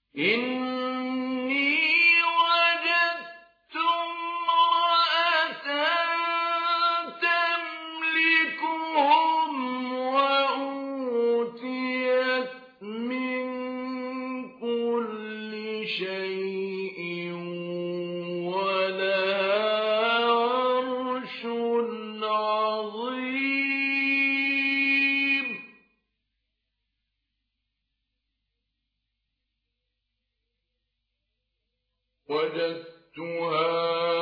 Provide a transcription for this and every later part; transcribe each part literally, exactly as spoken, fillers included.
إني وجدت امرأة تملكهم وأوتيت من كل شيء ولها عرش عظيم. وجدتها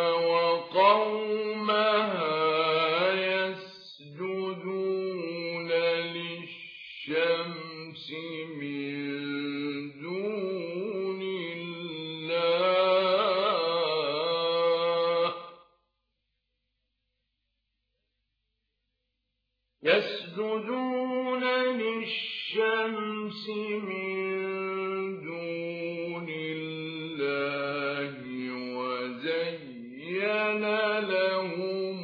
وقومها يسجدون للشمس من دون الله يسجدون للشمس من دون الله وزين لهم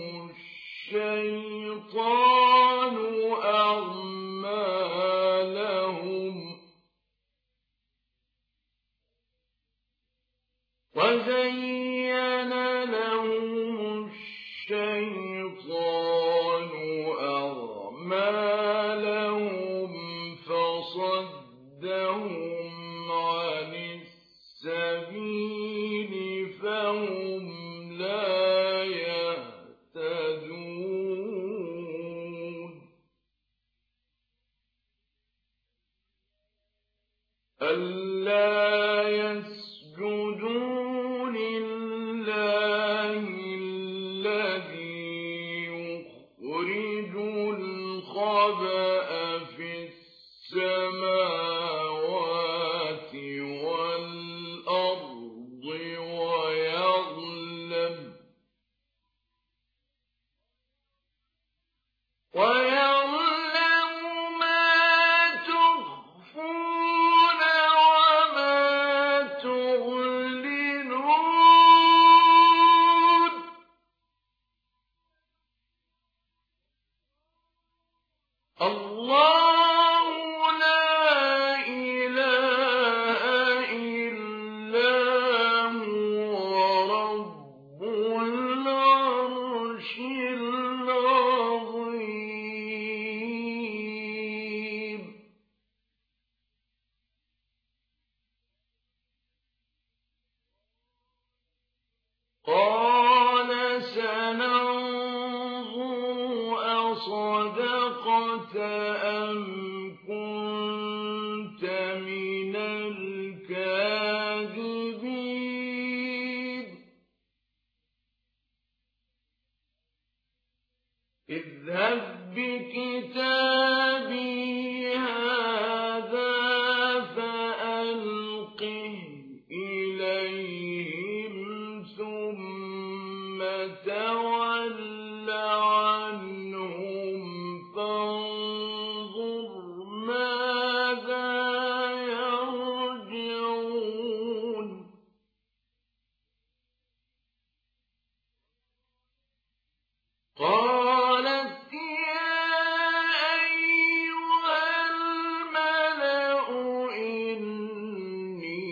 الشيطان أعمالهم وزين لهم الشيطان أعمالهم فصدهم عن السبيل فهم لا يهتدون. ألا يسجدوا لله الذي يخرج الخبأ في السماوات والأرض ويعلم ويعلم ما تخفون وما تعلنون. الله لا إله إلا هو رب العرش العظيم. قال سننظر أصدقت أم كنت من الكاذبين. اذهب بكتابي هذا فألقه إليهم ثم تول عنهم فانظر ماذا يرجعون. قالت يا أيها الملأ إني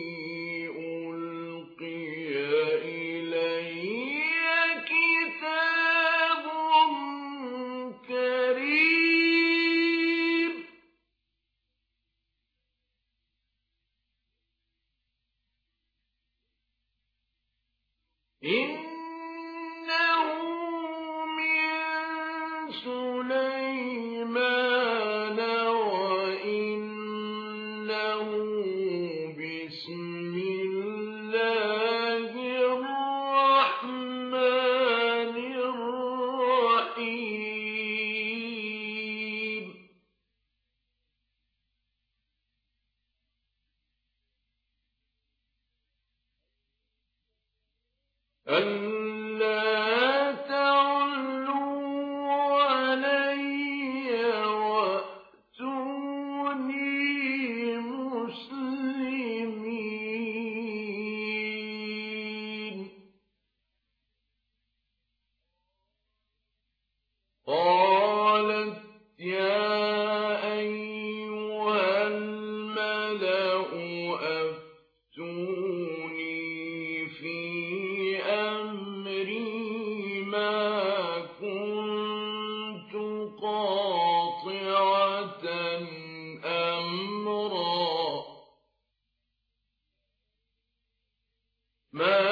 ألقي إلي كتاب كريم إنه من سليمان وإنه بسم الله الرحمن الرحيم. ألا تعلوا علي وأتوني مسلمين. قالت يا أيها الملأ أفتوني في أمري ما كنت قاطعة أمرا ما